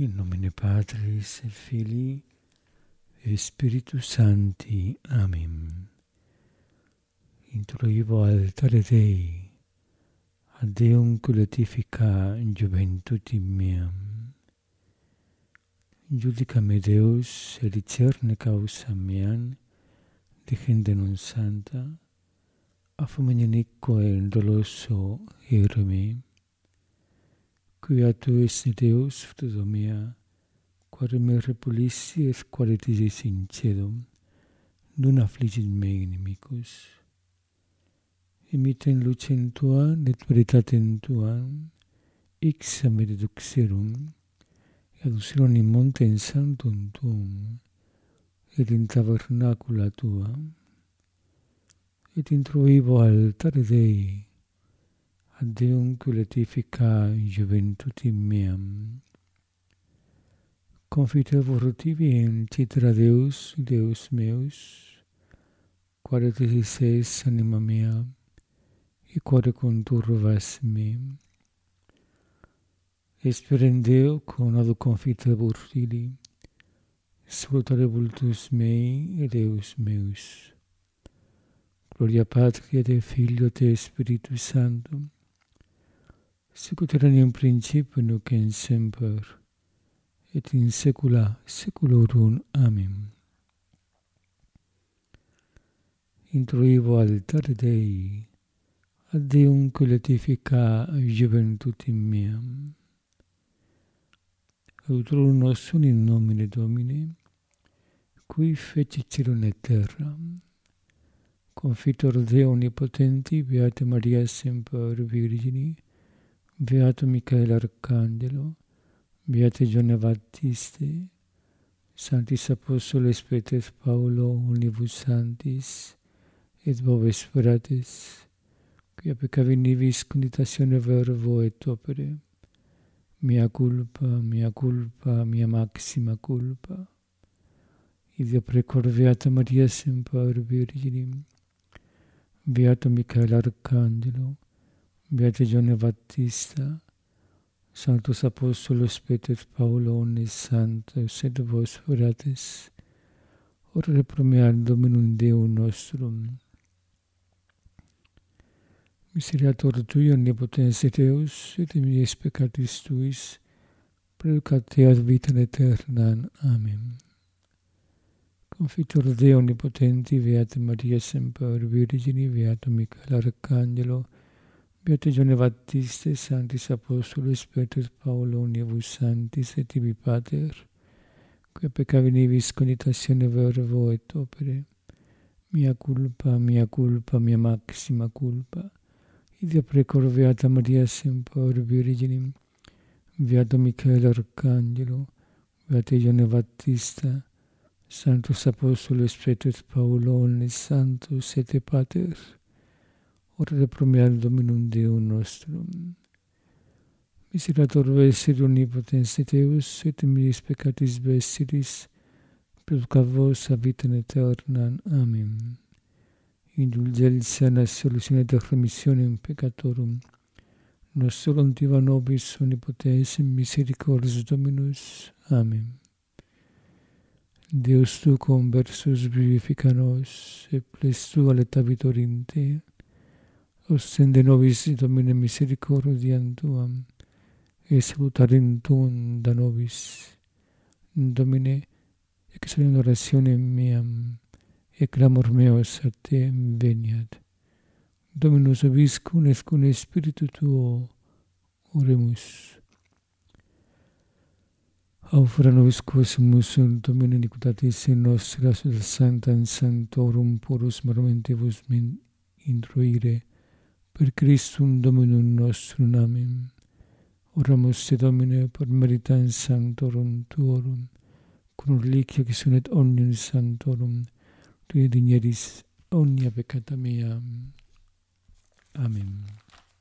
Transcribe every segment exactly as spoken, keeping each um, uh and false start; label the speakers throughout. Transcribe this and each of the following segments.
Speaker 1: In nomine Patris et Filii et Spiritus Sancti. Amen. Introivo altare Dei, ad Deum culatifica juventutem meam. Judica me Deus, et discerne causa meam, de gente non santa, a fomenico e doloso ire me. Quia tu es Deus, fruto mea, quare me repulissi et quare tisis in cedum, non affligit me inimicus. Imiten lucem tua, et veritatem tuam, ix me deduxerum, et aducerum in montem sanctum tuum, et in tabernacula tua, et introivo altare Dei, ad Deum culatifica juventutem meam. Confitevor tibi in citra Deus, Deus meus, quare tisis es anima mea, e quare conturvas me. Esperem Deo conado confitevor fili, salutare vultus mei e Deus meus. Gloria Patri et Filio et Spiritus Sanctum, sicut erat in principio nunc et semper, et in saecula saeculorum. Amen. Introivo altare Dei, ad Deum culatifica juventutem meam. Auturum nostrum in nomine Domini, qui fecit caelum et terram. Confitor Deo omnipotenti, Beata Maria semper Virgini, Beato Michael Arcangelo, Beate Ioanne Baptiste, Sanctis Apostoles Peter et Paulo, Unibus Sanctis, et Vobis Fratres, quia peccavi nibis conditatione verbo et opere, mea culpa, mea culpa, mea maxima culpa. Ideo precor Beata Maria semper Virginim, Beato Michael Arcangelo, Beate Ioanne Baptista, Sanctus Apostolos Peter et Paulo, omnes sanctos et vos fratres, ora pro mea Dominum Deum nostrum. Miseriator Tui, omnipotens Deus, et in mies peccatis Tuis, predicat ad vitam aeternam. Amen. Confitor Deo omnipotenti, Beata Maria semper Virgini, Beato Michael Arcangelo, Beate Ioanne Baptiste, Sanctis Apostoles Peter et Paulo, Unibus Sanctis, et tibi Pater, quia peccavi nibis conditatione verbo et opere, mea culpa, mea culpa, mea maxima culpa. Ideo precor Beata Maria semper Virginim, Beato Michael Arcangelo, Beate Ioanne Baptista, Sanctus Apostoles Peter et Paulo, omnes sanctos et Pater, ora pro mea Dominum Deum nostrum. Miseriator vestit omnipotens Deus, et in mies peccatis vestitis, predicat vos ad vitam aeternam. Amen. Indulgentia et absolutione et remissionem peccatorum, nostrum diva nobis omnipotens misericordias Dominus. Amen. Deus tu conversus vivifica nos, et ples tua letavitor in te, ostende nobis Domine misericordiam tuam, et salutarem tuum da nobis. Domine, exaudem orationem meam, et clamor meus a te veniat. Dominus vobiscum et cum Spiritu tuo, oremus. Aufera nobis quos sumus Domine iniquitatis nostras, et sanctam sanctorum purus momentibus introire, per Christum Dominum nostrum. Amen. Oramus te Domine per meritam sanctorum tuorum, cum reliquia qui sunt omnium sanctorum, Tui digneris omnia peccata mea. Amen.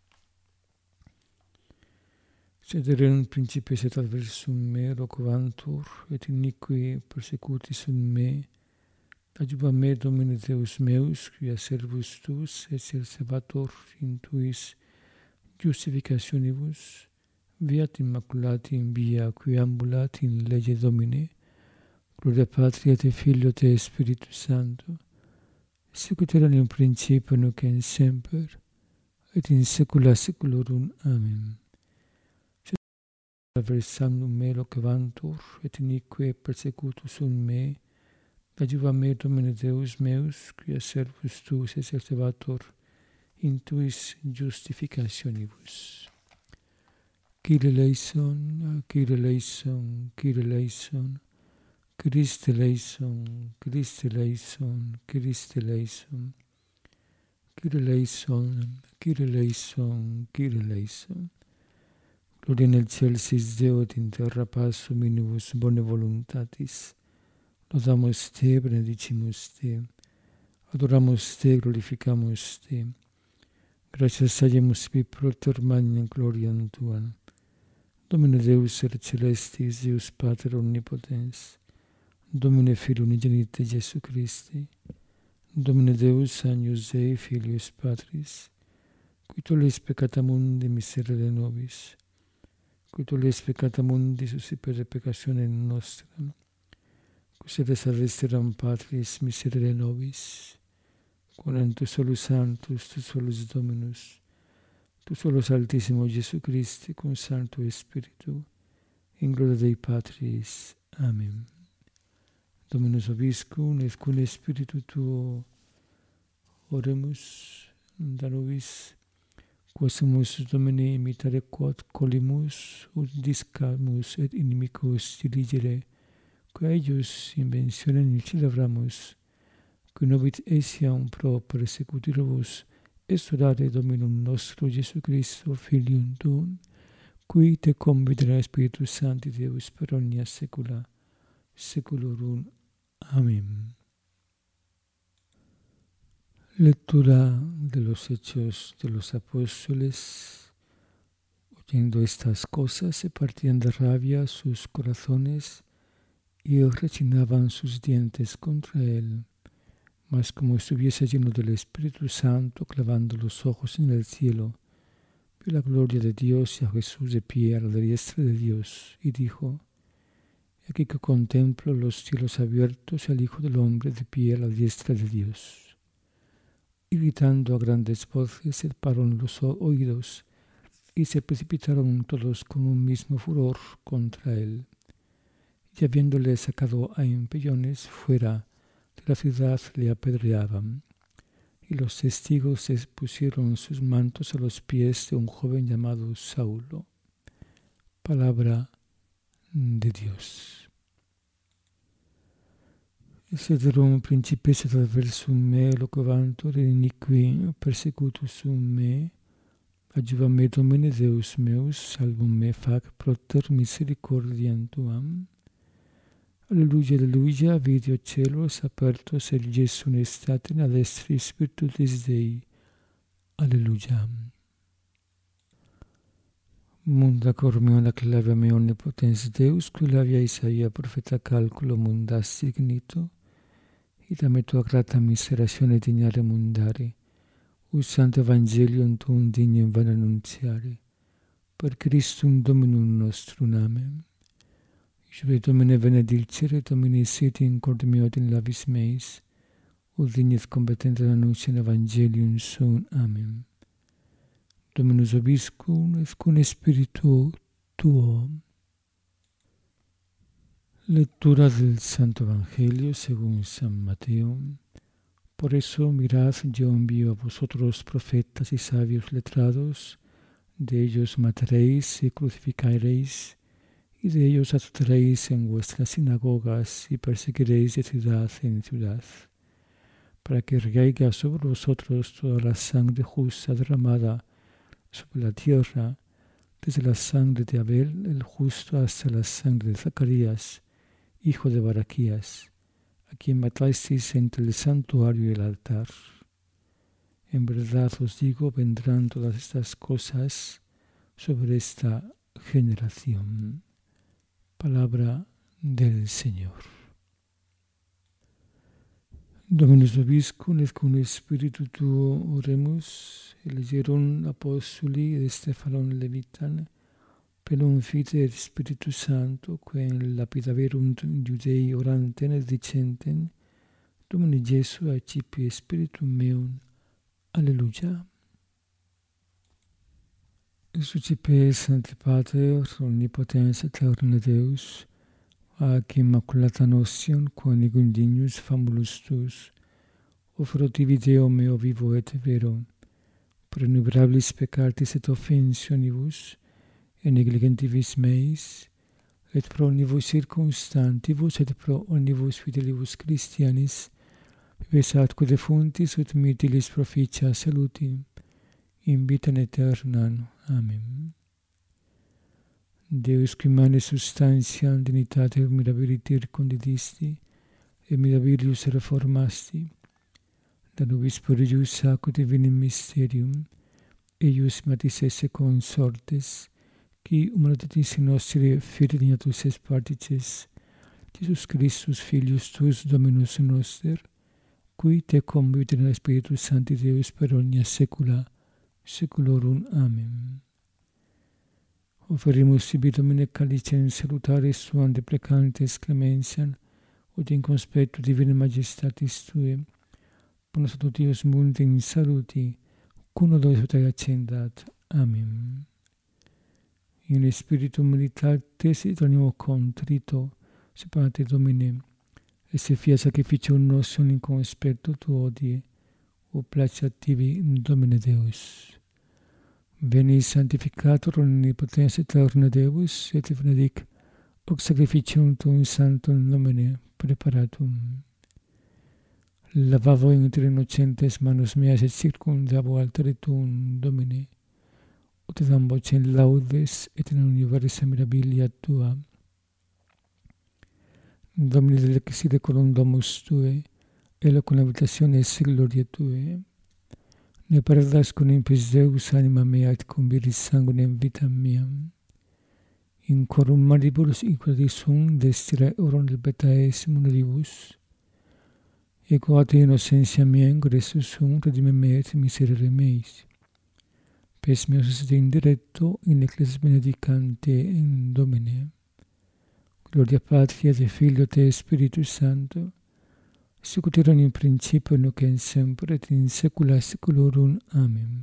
Speaker 1: Sed in principis et adversum me loquavantur, et iniqui persecutis sunt me, adjuva me Domine Deus meus, quia servus tuus, et servator in tuis justificationibus, viat immaculati in via qui ambulat in legge Domini, gloria Patria et Filio et Spiritus Sancto, sicut erat in principio nunc et semper, et in saecula saeculorum. Amen. Versandum me loquevantur, et inique persecutus sunt me, adjuva me Domine Deus meus, quia servus tuus exercebator in tuis justificationibus. Kyrie eleison, Kyrie eleison, Kyrie eleison, Christe eleison, Christe eleison, Christe eleison, Kyrie eleison, Kyrie eleison, Kyrie eleison. Gloria in excelsis Deo et in terra pax hominibus bone voluntatis. Laudamus te, benedicimus te, adoramus te, glorificamus te. Gratias agimus vi proter magnam gloriam tuam. Domine Deus et celestis, Deus Pater omnipotens, Domine Filio unigenite Jesu Christi, Domine Deus agnus Dei Filius Patris, qui tollis peccata mundi miserere nobis, qui tollis peccata mundi suscipere peccationem nostram, qui sede salvesteram Patris miserere nobis, quam tu solus Sanctus, tu solus Dominus, tu solus Altissimo Jesu Christi, cum Sancto Spiritu, in gloria Dei Patris. Amen. Dominus vobiscum, et cum Spiritu tuo, oremus, da nobis, quaesumus Domine imitare quod colimus, ut discamus et inimicos diligere, quae eius inventionem celebramus, qui nobit essiam pro persecutiribus, exorare Dominum nostro Jesu Christo, Filium tuum, qui te convidera Spiritus Sancti Deus per omnia saecula saeculorum. Amén. Lectura de los Hechos de los Apóstoles. Oyendo estas cosas, se partían de rabia sus corazones y rechinaban sus dientes contra él. Mas como estuviese lleno del Espíritu Santo, clavando los ojos en el cielo, vio la gloria de Dios y a Jesús de pie a la diestra de Dios, y dijo: Aquí que contemplo los cielos abiertos y al Hijo del Hombre de pie a la diestra de Dios. Y gritando a grandes voces, se taparon los oídos y se precipitaron todos con un mismo furor contra él. Y habiéndole sacado a empellones fuera de la ciudad, le apedreaban. Y los testigos pusieron sus mantos a los pies de un joven llamado Saulo. Palabra de Dios. Sederum principes et adversum me loquevantur et iniqui persecutus sum me, adjuva me Domine Deus meus, salvum me fac proter misericordiam tuam. Alleluia, alleluia, video celos apertos et Jesum estate ad estris virtutis Dei. Alleluia. Munda cor meo la clavia me omnipotens Deus, qui lavia Isaia profeta calculo mundas signito, id a me tua grata miseratione dignare mundare, ut santo evangelium tuum dignum van annunziare, per Christum Dominum nostrum. Amen. Jure Domine benedicere, Domine sit in corde meo et in labis meis, ut dignes competente annuntiam evangelium suum. Amen. Dominus vobiscum, et cum Spiritu tuo. Lectura del Santo Evangelio según San Mateo. Por eso mirad, yo envío a vosotros profetas y sabios letrados, de ellos mataréis y crucificaréis, y de ellos azotaréis en vuestras sinagogas y perseguiréis de ciudad en ciudad, para que recaiga sobre vosotros toda la sangre justa derramada sobre la tierra, desde la sangre de Abel el justo hasta la sangre de Zacarías, hijo de Baraquías, a quien matasteis entre el santuario y el altar. En verdad os digo, vendrán todas estas cosas sobre esta generación. Palabra del Señor. Dominus vobiscum, et cum Spiritu tuo oremus, elegerum apostoli et Stephanon levitan, plenum Filii et Spiritus Sancto, quae in lapidaverunt Judei orantem et dicentem, Domine Jesu accipi spiritum meum. Alleluia. Sucipe Sancte Pater, omnipotens aeterna Deus, ac immaculata notion, quam negum dignus famulus tuus, offerotivi Deo meo vivo et vero, pro innumerabilis peccatis et offensionibus, et negligentibus meis, et pro omnibus circumstantibus, et pro omnibus fidelibus Christianis, vives atque defuntis, ut mitilis proficia saluti, in vitam aeternam. Amen. Deus qui mane substantiam dignitatem mirabiliter condidisti, et mirabilius reformasti, da nobis prodigius saco divinum mysterium, eius matis esse consortes, qui humanitatis nostri fidelitatus est partices, Jesus Christus Filius tuus Dominus noster, qui te convivit in Spiritus Sancti Deus per omnia saecula saeculorum. Amen. Offerimus sibi Domine calicem salutaris tuam deprecantes clementiam, ut in conspectu divinae majestatis Tuae, bonus Deus mundi in saluti, cum odoris vitae accendat. Amen. In spiritu militatis et animo contrito, separate Domine, et se fia sacrificium nostrum in conspectu Tuo odie, o placeat tibi Domine Deus. Veni sanctificator omnipotens aeterna Deus, et benedic hoc sacrificium Tuum sanctum nomine preparatum. Lavavo inter innocentes manus meas et circumdavo altare Tuum, Domine, ut edam vocem laudes et in universa mirabilia Tua. Domine delectisside colum domus Tuae, elo con habitationes gloria Tuae. Ne perdas con impis Deus anima mea et conviris sanguinem vitam meam. In corum maribus equatis sum destira orum libetae munibus. Ego ad innocentia mea in gratia sum redime me et miserere meis. Pes meus est indirecto in ecclesias benedicante in Domine. Gloria Patri et Filio et Spiritus Sancto, sic ut erat in principio nunc et semper et in saecula saeculorum. Amen.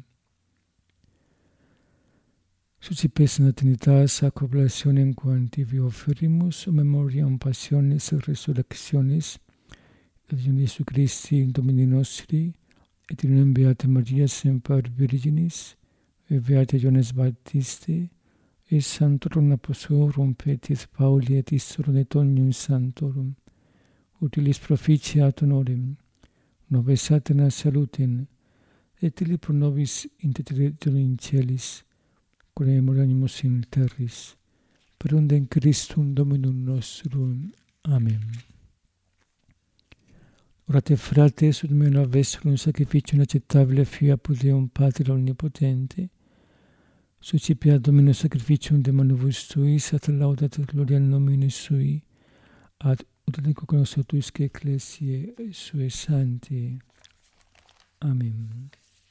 Speaker 1: Sucipes Trinitas ac oblationem quam tibi offerimus, memoriam passionis et resurrectionis, et in Iesu Christi Domini nostri, et in unum Beata Maria semper Virginis, et Beate Ioannes Baptiste, et Sanctorum Apostolorum Petris Pauli et Istorum et omnium Sanctorum, utilis proficiat honorem, nobis aeterna salutem, et ili pro nobis intercedere in celis, quod memoriamus in terris, per undem Christum Dominum nostrum. Amen. Orate frates, ut meo vesserum sacrificium acceptabile fiat Deum Pater omnipotente, suscipiat Domino sacrificium de manibus Tuis, at laudat et gloria nomine Sui, ad ut in cognoscitusque ecclesiae Suae sancti. Amen.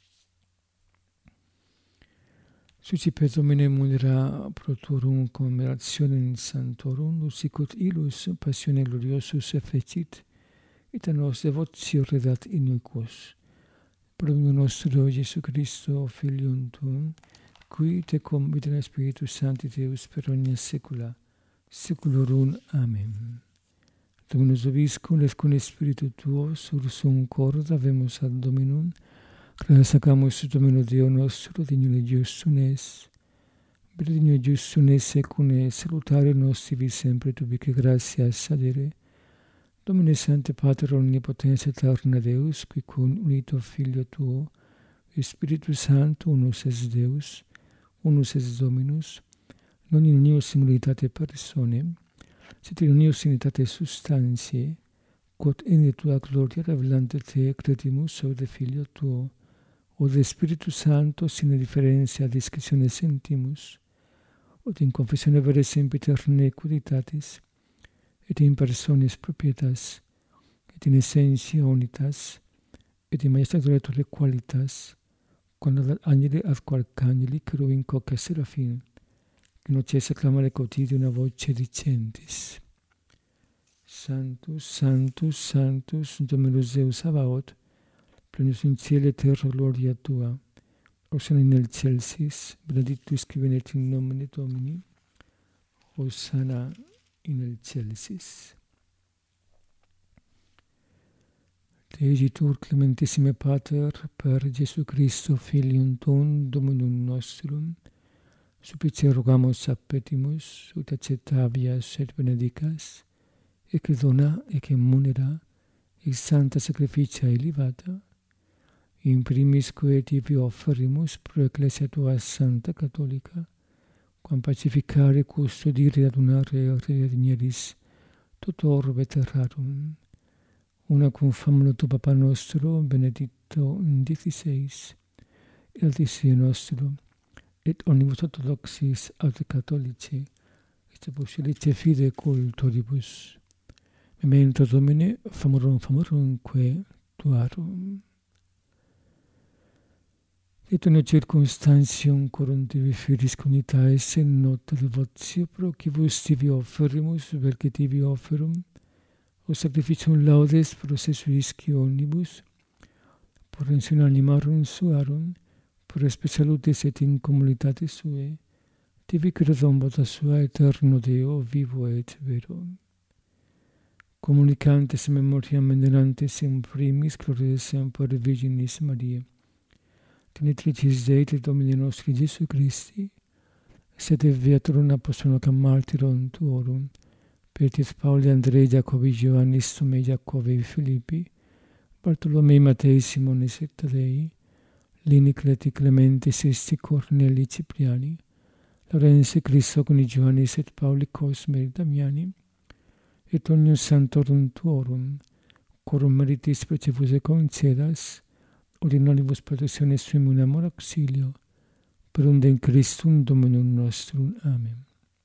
Speaker 1: Suscipet Domine munera pro Tuorum commemorationem sanctorum, sicut illus passione gloriosus effecit, et a nos devotio redat iniquos. Pro nostro Iesu Christo, Filium Tuum, qui te convivit in Spiritus Sancti Deus per omnia saecula saeculorum. Amen. Dominus vobiscum et cum Spiritu Tuo, sursum corde habemus ad Dominum, classacamus Domino Deo nostro, dignum et justum es, dignum et justum es secum salutare nostri sempre tubique gratias adere, Domine Sancte Pater omnipotens aeterna Deus, qui cum unito Filio Tuo, et Spiritus Sancto, unus es Deus, unus es Dominus, non in unius similitate personae, sed in unius unitate substantiae, quod in Tua gloria revelante Te credimus od Filio Tuo, od Spiritus Sancto sine differentia discretione sentimus, od in confessione vere sempiter nequiditatis, et in personis propietas, et in essentia unitas, et in majestatis qualitas, quod ad angeli ad qualc angeli cherubim coque seraphim, che non cessa a clamare quotidiana voce dicentis. Sanctus, Sanctus, Sanctus, Dominus Deus Sabaoth, plenus in cielo et terra gloria tua. Hosanna in excelsis, benedictus qui venet in nomine Domini, Hosanna in excelsis. Degitur clementissime Pater, per Gesù Christo, Filium tuum, Dominum nostrum, supplice rogamus appetimus, ut accettavias et benedicas, et que dona, et que munera, ex santa sacrificia elevata, in primis quae tibi offerimus pro ecclesia tua santa catholica, quam pacificare, custodire, adunare, redigneris, tutor veteratum, una cum famula tu Papa nostro, Benedicto diciseis, et altissimo nostro, et omnibus orthodoxis aut catholici, et apostolici fide cultoribus. Memento Domine, famorum famorumque tuarum. Et una circumstantium corum tibi firis communitatis in nota devotio pro quibus tibi offerimus, velque tibi offerum, o sacrificium laudes pro se suisci omnibus, por rensione animarum suarum, por espe salutis et in communitate sue, tibi credom vota sua eterno Deo, vivo et vero. Communicantes memoriam venerantes in primis gloria semper Virginis Mariae, Genitricis Dei et Domini nostri Gesù Christi, sed viatorum apostolorum martyrum tuorum, Petrus, Pauli, Andrei, Jacobi, Ioannis, Tomei, Jacobi, Filippi, Bartolomei, Mattei, Simonis et Tadei, Lini, Cleti, Clementi, Sisti, Corneli, Cipriani, Lorenzi, Crisogoni, Ioannis et Pauli, Cosme et Damiani, et omnium sanctorum tuorum, corum meritis precevus concedas, ut in olibus protezione suum in amor auxilio, per unde in Christum Dominum nostrum. Amen.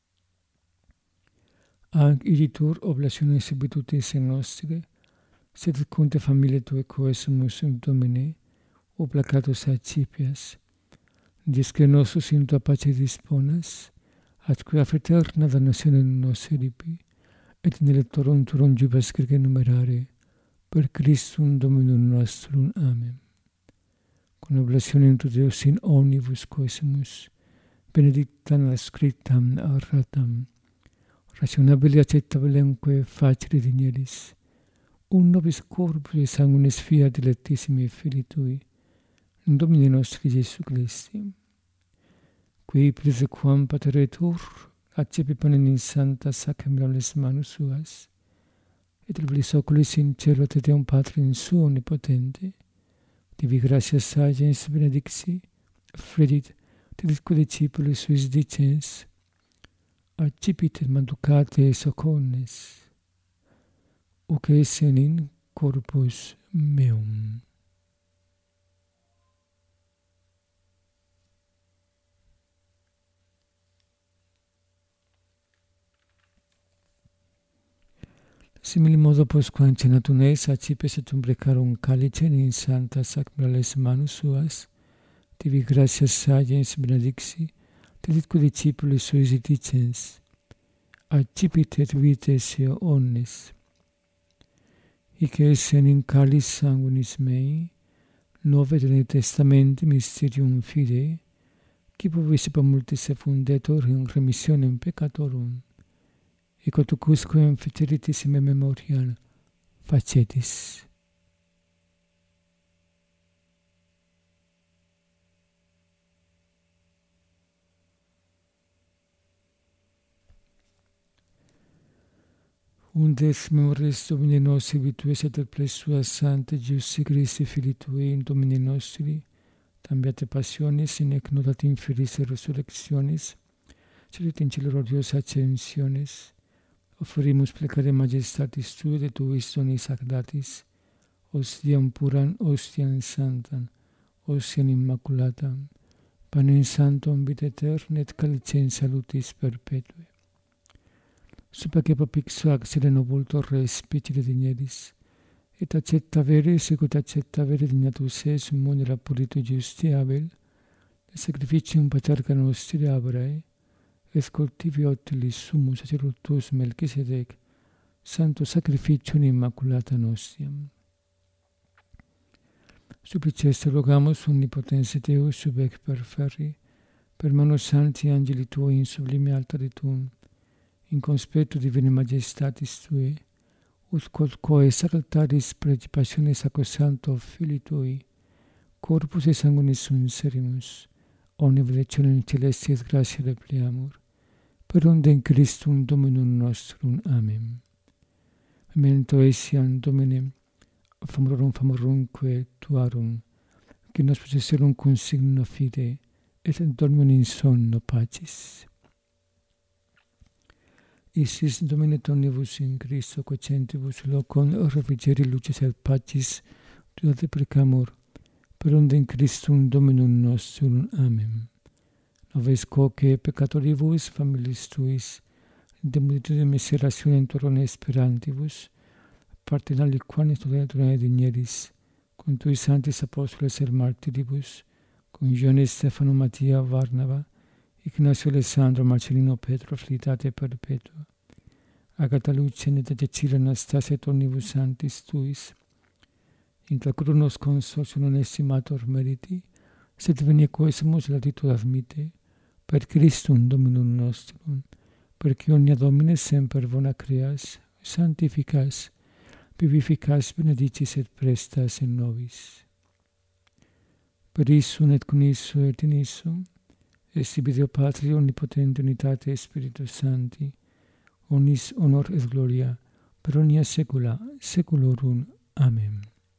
Speaker 1: Anc iditur oblationes habitutis nostre, sed conte familiae Tue coesumus in Domine, obligatus accipias, disque nosus in Tua pace disponas, atque fraterna donationem nos eripi, et in electorum turum jubas circe numerare, per Christum Dominum nostrum. Amen. Con oblationem tu Deus in omnibus coesumus, benedictam scriptam arratam, rationabili accettabilemque facere digneris, un nobis corpus sanguinis fiat dilectissimi Filii Tui, in Domini nostri Gesù Christi, qui praesequam pateretur, accepi panem in santa sacramentales manus suas, et oblivis oculis in cielo te Deum Patre in suo omnipotente, divi gratias agens benedixi, fredit, teditque discipulis suis dicens, accipit et manducate socornes, uc essen in corpus meum. Simili modo postquam cenatum eis, accipes et umbrecarum calicem in santa sacramentales manus suas, tibi gratias agens benedixi, teditque discipulis suis dicens, accipit et vitae eo omnes. Hic essen in calis sanguinis mei, nove et testamenti mysterium fidei, qui povissima multis effundetur in remissionem peccatorum, et quatucusquem feceritis in me memoriam facetis. Undes memories Domini nostri virtues et plesua Sancte Jussi Christi Filii Tui in Domini nostri, tam beate passionis in ec notat inferis resurrectionis, celit in celero Dios ascensionis, offerimus plecare majestatis Tui et Tuis donis ac datis, ostiam puram, ostiam santam, ostiam immaculatam, panem sanctum vita aeterna et calicem salutis perpetue. Supaque propixo ac sereno vultor respicere digneris, et accetta vere, secut accetta vere dignatus es, munera puritu justi Abel, et sacrificium paterca nostri abrae, escoltivi otilis sumus sacerdotus Melchisedec, santo sacrificium immaculata nostiam. Suppliceste rogamus omnipotens Deus sub ec perferri, per manos sancti angeli Tuoi in sublime altare Tuum, in conspetto divine majestatis Tui, ut quodquo exaltaris preti passione sacrosancto Filii Tui, corpus et sanguinis sunserimus, omnium lectionem celestis gratia repliamur, per undem Christum Dominum nostrum. Amen. Memento essiam Domine, famorum famorumque Tuarum, qui nos possesserum cum signo fide, et dormium in sonno pacis. Isis Domine tonibus in Christo quocentibus locum refrigeri lucis et pacis, Tuia te precamur, per undem Christum Dominum nostrum. Amen. Noves quoque peccatoribus familis Tuis, de multitude miserationem torone esperantibus, partem aliquanis torone digneris, cum Tui sanctis apostoles et martiribus, cum Gione Stefano Mattia Varnava, Ignacio Alessandro Marcellino Petro Filitate Perpetua, Agata Lucene de Cecilia Anastasia et omnibus sanctis Tuis, intra crunos consortium non estimator meriti, sed venie quesumus latitud admite, per Christum Dominum nostrum, perque omnia Domine semper bona creas, sanctificas, vivificas, benedicis et prestas in nobis. Per issum et con issum et in issum, esti Deo Patri omnipotente unitate Spiritus Sancti, omnis honor et gloria, per omnia saecula saeculorum. Amen.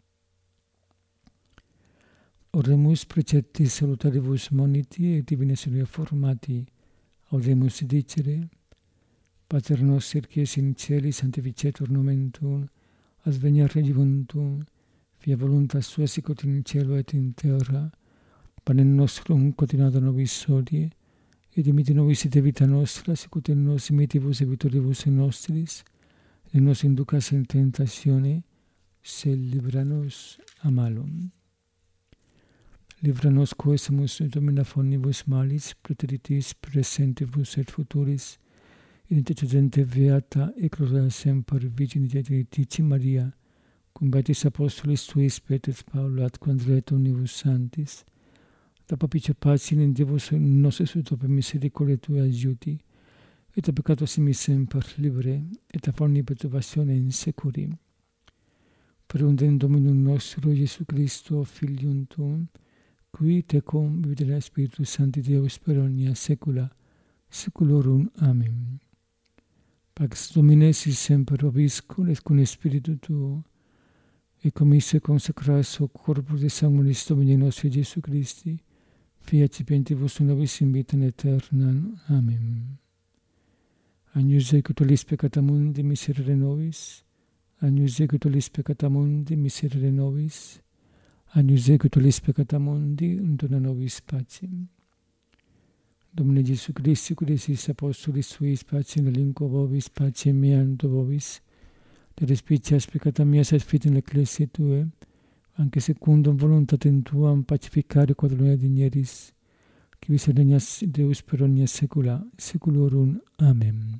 Speaker 1: Oremus preceptis salutaribus moniti et divine solia formati, audemus dicere, Pater noster qui es in caeli, sanctificetur nomen Tuum, adveniat regnum Tuum, fiat voluntas Tua sicut in cielo et in terra, panem nostrum quotidianum nobis hodie, et dimitte nobis ite vita nostra, sicut et nos dimittivus debitoribus nostris, et nos inducas in tentatione, sed libera nos a malum. Libera nos quesumus Domine omnibus malis, praeteritis presentibus et futuris, in intercedente beata et gloriosa semper Virgine Dei Maria, cum beatis apostolis Tuis Petrus Paula et Andrea et omnibus sanctis, da papice pacis in Deus nostris ut per misericordia Tua aiuti, et a peccatos in semper libere, et a forni perturbatione in securi. Per undem Dominum nostro Iesu Christo, Filium Tuum, qui tecum vivere Spiritus Sancti Deus per omnia saecula saeculorum. Amen. Pax Domine sit semper vobiscum et cum Spiritu Tuo, et commisse consecras o corpus et sanguinis Domini nostri Iesu Christi, fiat cipientibus nobis in vitam aeternam. Amen. Agnus Dei, qui tollis peccata mundi, miserere nobis. Agnus Dei, qui tollis peccata mundi, miserere nobis. Agnus Dei, qui tollis peccata mundi, dona nobis pacem. Domine Iesu Christi, qui desis apostolis Tuis, pacem relinquo vobis, pacem meam do vobis, te respicias peccata mias et fitem ecclesiae Tuae, anche secundum voluntatem Tuam pacificare quadrone digneris, qui vis regnas Deus per omnia saecula saeculorum. Amen.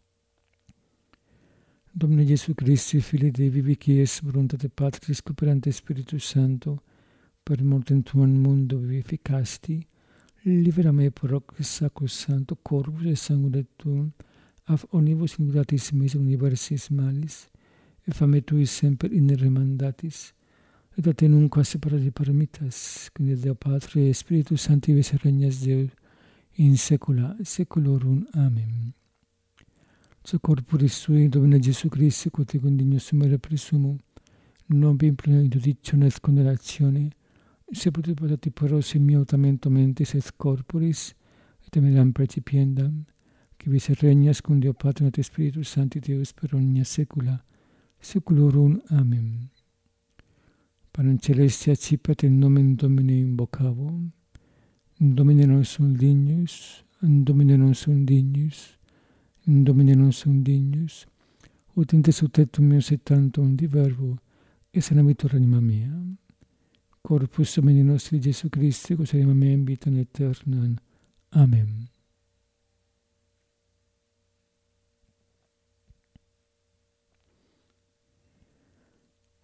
Speaker 1: Domine Iesu Christi, Filii Dei vivi, qui es voluntate Patris cooperante Spiritus Sancto, per mortem Tuam mundo vivificasti, libera me per hoc sacus sancto corpus et sanguine Tuum, af omnibus iniquitatis meis universis malis, et fame Tui semper innere mandatis, et a Te nunquam separati paramitas, qui Deo Patri et Spiritus Sancti vis regnas Deus in saecula saeculorum. Amen. So corporis Tui, Domine Iesu Christi, quod Te condignus sumere presumum, non vi impleno judicium et condenatione, sepultur potati poros in mio autamento mentis et corporis, et emeram precipiendam, qui vis regnas cum Deo Patri et Spiritus Sancti Deus per omnia saecula saeculorum. Amen. Panem celestia acipit in nomen Domini invocavo, Domine non sum dignus, Domine non sum dignus, Domine non sum dignus, ut in te subtectum meus et tantum di verbo, et sanabitur anima mea. Corpus Domini nostri Iesu Christi, quos anima mea in vitam aeternam. Amen.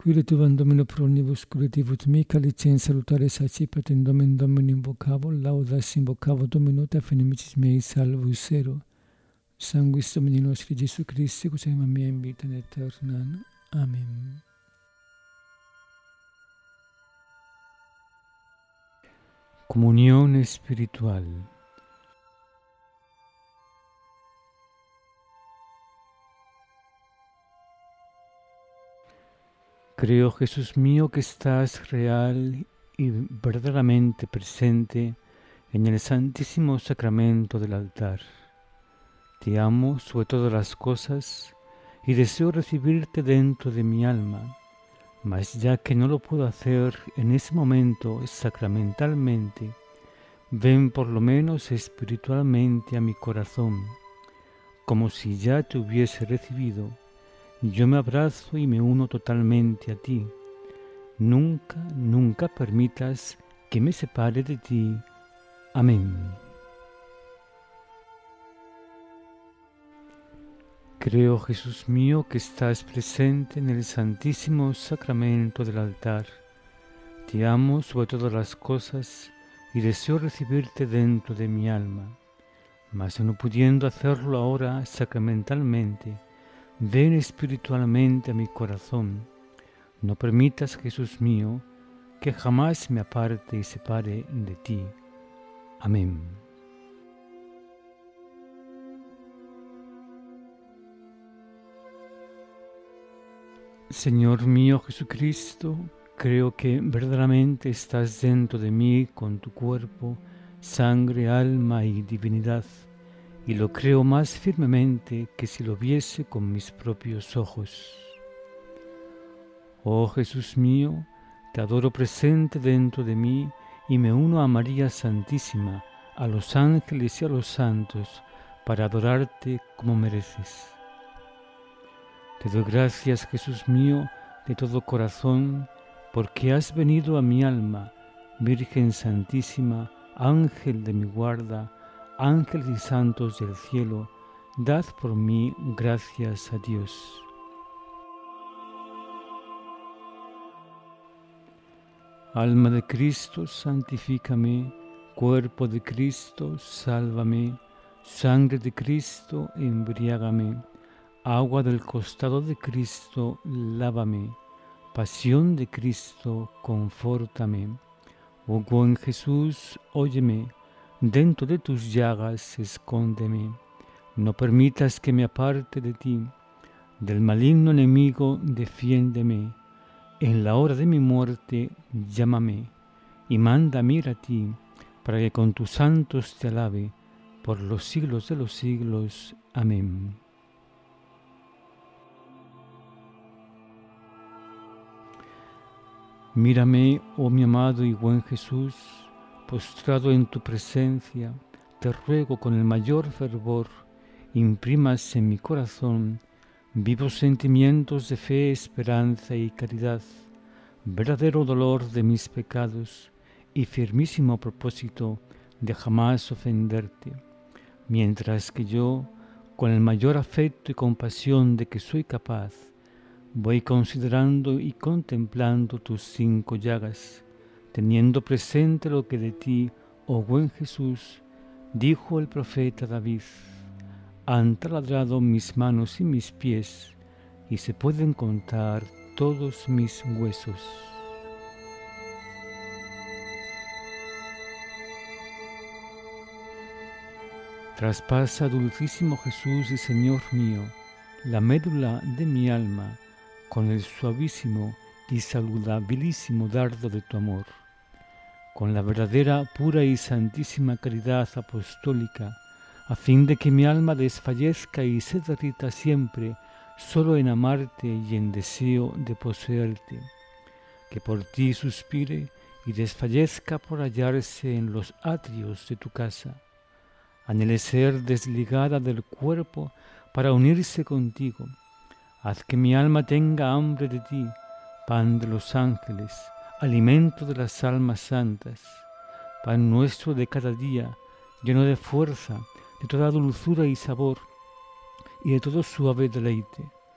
Speaker 1: Quirituam Domino pro nibus curativut mica licens salutare sacipet in domen Domini invocavo, laudas invocavo Domino te fenimicis mei salvus ero. Sanguis Domini nostri Gesù Christi, cusem a mea in vita aeternam. Amen. Comunión espiritual. Creo, Jesús mío, que estás real y verdaderamente presente en el santísimo sacramento del altar. Te amo sobre todas las cosas y deseo recibirte dentro de mi alma, mas ya que no lo puedo hacer en ese momento sacramentalmente, ven por lo menos espiritualmente a mi corazón, como si ya te hubiese recibido. Yo me abrazo y me uno totalmente a ti. Nunca, nunca permitas que me separe de ti. Amén. Creo, Jesús mío, que estás presente en el santísimo sacramento del altar. Te amo sobre todas las cosas y deseo recibirte dentro de mi alma. Mas no pudiendo hacerlo ahora sacramentalmente, ven espiritualmente a mi corazón. No permitas, Jesús mío, que jamás me aparte y separe de ti. Amén. Señor mío Jesucristo, creo que verdaderamente estás dentro de mí con tu cuerpo, sangre, alma y divinidad, y lo creo más firmemente que si lo viese con mis propios ojos. Oh Jesús mío, te adoro presente dentro de mí y me uno a María Santísima, a los ángeles y a los santos, para adorarte como mereces. Te doy gracias, Jesús mío, de todo corazón, porque has venido a mi alma, Virgen Santísima, Ángel de mi guarda, ángeles y santos del cielo, dad por mí gracias a Dios. Alma de Cristo, santifícame, cuerpo de Cristo, sálvame, sangre de Cristo, embriágame, agua del costado de Cristo, lávame, pasión de Cristo, confórtame. Oh buen Jesús, óyeme, dentro de tus llagas escóndeme, no permitas que me aparte de ti, del maligno enemigo defiéndeme, en la hora de mi muerte llámame, y mándame ir a ti, para que con tus santos te alabe, por los siglos de los siglos. Amén. Mírame, oh mi amado y buen Jesús, postrado en tu presencia, te ruego con el mayor fervor, imprimas en mi corazón vivos sentimientos de fe, esperanza y caridad, verdadero dolor de mis pecados y firmísimo propósito de jamás ofenderte, mientras que yo, con el mayor afecto y compasión de que soy capaz, voy considerando y contemplando tus cinco llagas, teniendo presente lo que de ti, oh buen Jesús, dijo el profeta David: han taladrado mis manos y mis pies, y se pueden contar todos mis huesos. Traspasa, dulcísimo Jesús y Señor mío, la médula de mi alma, con el suavísimo y saludabilísimo dardo de tu amor, con la verdadera, pura y santísima caridad apostólica, a fin de que mi alma desfallezca y se derrita siempre solo en amarte y en deseo de poseerte, que por ti suspire y desfallezca por hallarse en los atrios de tu casa, anhele ser desligada del cuerpo para unirse contigo. Haz que mi alma tenga hambre de ti, pan de los ángeles, alimento de las almas santas, pan nuestro de cada día, lleno de fuerza, de toda dulzura y sabor, y de todo suave deleite.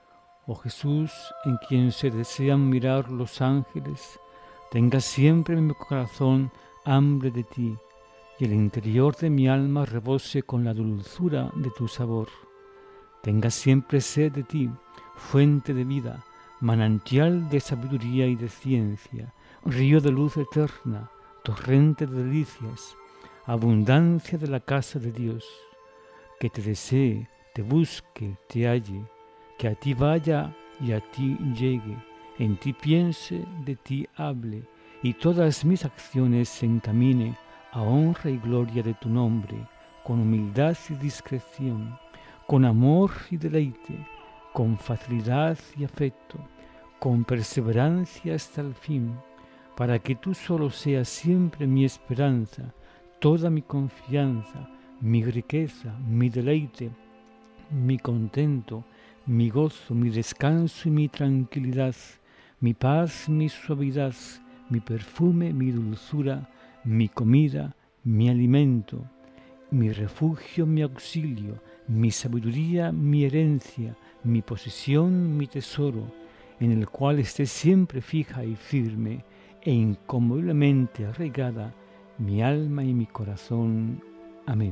Speaker 1: Oh Jesús, en quien se desean mirar los ángeles, tenga siempre en mi corazón hambre de ti, y el interior de mi alma rebose con la dulzura de tu sabor. Tenga siempre sed de ti, fuente de vida, manantial de sabiduría y de ciencia, río de luz eterna, torrente de delicias, abundancia de la casa de Dios. Que te desee, te busque, te halle, que a ti vaya y a ti llegue, en ti piense, de ti hable, y todas mis acciones se encamine a honra y gloria de tu nombre, con humildad y discreción, con amor y deleite, con facilidad y afecto, con perseverancia hasta el fin, para que tú solo seas siempre mi esperanza, toda mi confianza, mi riqueza, mi deleite, mi contento, mi gozo, mi descanso y mi tranquilidad, mi paz, mi suavidad, mi perfume, mi dulzura, mi comida, mi alimento, mi refugio, mi auxilio, mi sabiduría, mi herencia, mi posesión, mi tesoro, en el cual esté siempre fija y firme e inconmoviblemente arraigada mi alma y mi corazón. Amén.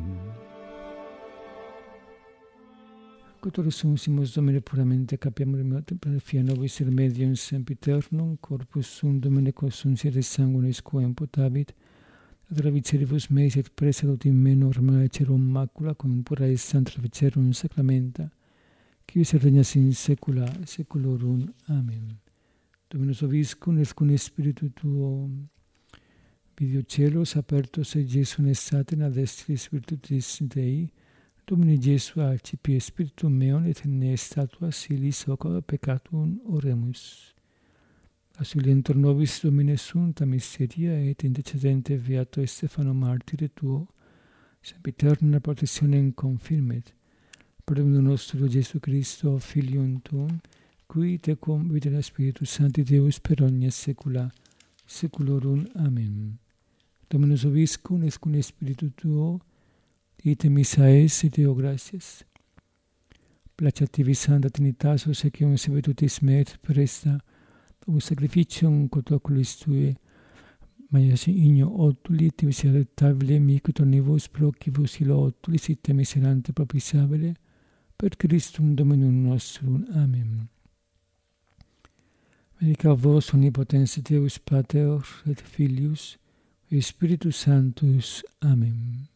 Speaker 1: Cotorisumus Domine puramente capiamur per fia nobis remedium sempiternum, corpus sum Domine quosum siete sanguinis quem potavit, ad ravicere meis et presalut in me norma cerum macula, cum pura et santa vicerum sacramenta, qui vis regnas in saecula saeculorum. Amen. Dominus vobiscum et cum spiritu tuo, video celos apertos et Jesum estate in adestris virtutis Dei, Domine Jesu accipi spiritum meum et in ne statua silis hoc peccatum oremus. Auxilientur nobis Domine Sumta Miseria et intercedente Beato Stefano Martire tuo, sempiterna protezione confirmet. Per Domino nostro Gesù Cristo, Filium tuum, qui tecum vita Spiritus Sancti Deus per omnia saecula saeculorum. Amen. Dominus vobiscum et cum spiritu tuo, ite missa es et Deo gratias. Placeat tibi Sancta Trinitas, obsequium sevetutis me et presta, Domus sacrificium quod oculis tui, maius igno otuli, tibi sia rettabile, mihi tornibus procibus ilo otulis, ite miserante propitiabile, per Christum Dominum nostrum. Amen. Benedicat vos omnipotens Deus Pater et Filius et Spiritus Sanctus. Amen.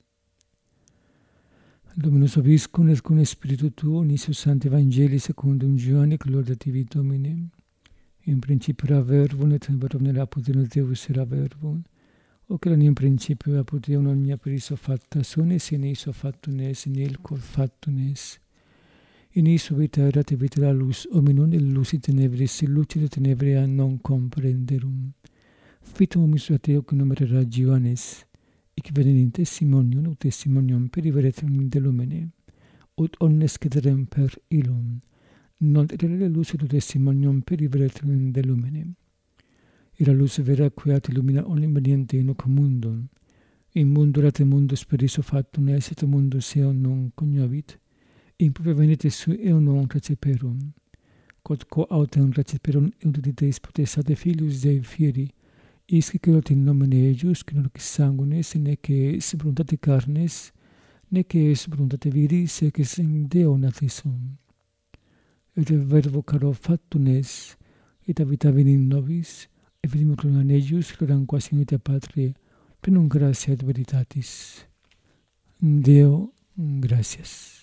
Speaker 1: Dominus vobiscum et cum spiritu tuo, nisi Sancti Evangelii secundum Ioanne, gloria tibi Domine. In principio era verbum, et in verbum apud Deus era verbum, hoc erat in principio apud Deum omnia per iso facta sunt, et in iso factum est, in il quod factum est. In iso vita erat, et vita era lux hominum, et lux in tenebris, et lucide tenebria non comprenderum. Fitum misera Deo qui numerera Ioannes, ic venint testimonium, ut testimonium periveret de lumine, ut omnes cederem per illum. Non erere lux et testimonium periveret de lumine. Era lux vera queat illumina omnium veniente in hoc mundum. In mundo erat mundus per iso factum est, et mundus eum non cognovit. In propria venite sui eum non receperum. Quod quo autem receperum euditeis potestate Filius Dei fieri, isque cerot in nomine eius, que non sanguinis, nec es voluntate carnes, nec es voluntate viris, sed ex in Deo natis sum. Et verbo caro factum est, et habitavit in nobis, et vidimus gloria eius, gloriam quasi unita Patri, plenum gratia et veritatis. Deo, gratias.